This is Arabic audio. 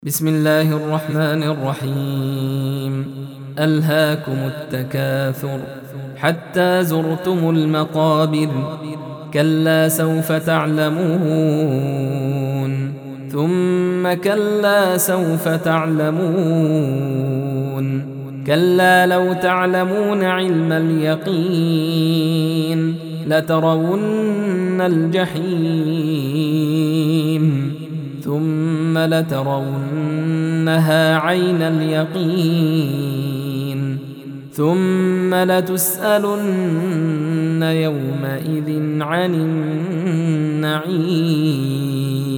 بسم الله الرحمن الرحيم. ألهاكم التكاثر حتى زرتم المقابر، كلا سوف تعلمون ثم كلا سوف تعلمون، كلا لو تعلمون علم اليقين لترون الجحيم ثم لترونها عين اليقين ثم لتسألن يومئذ عن النعيم.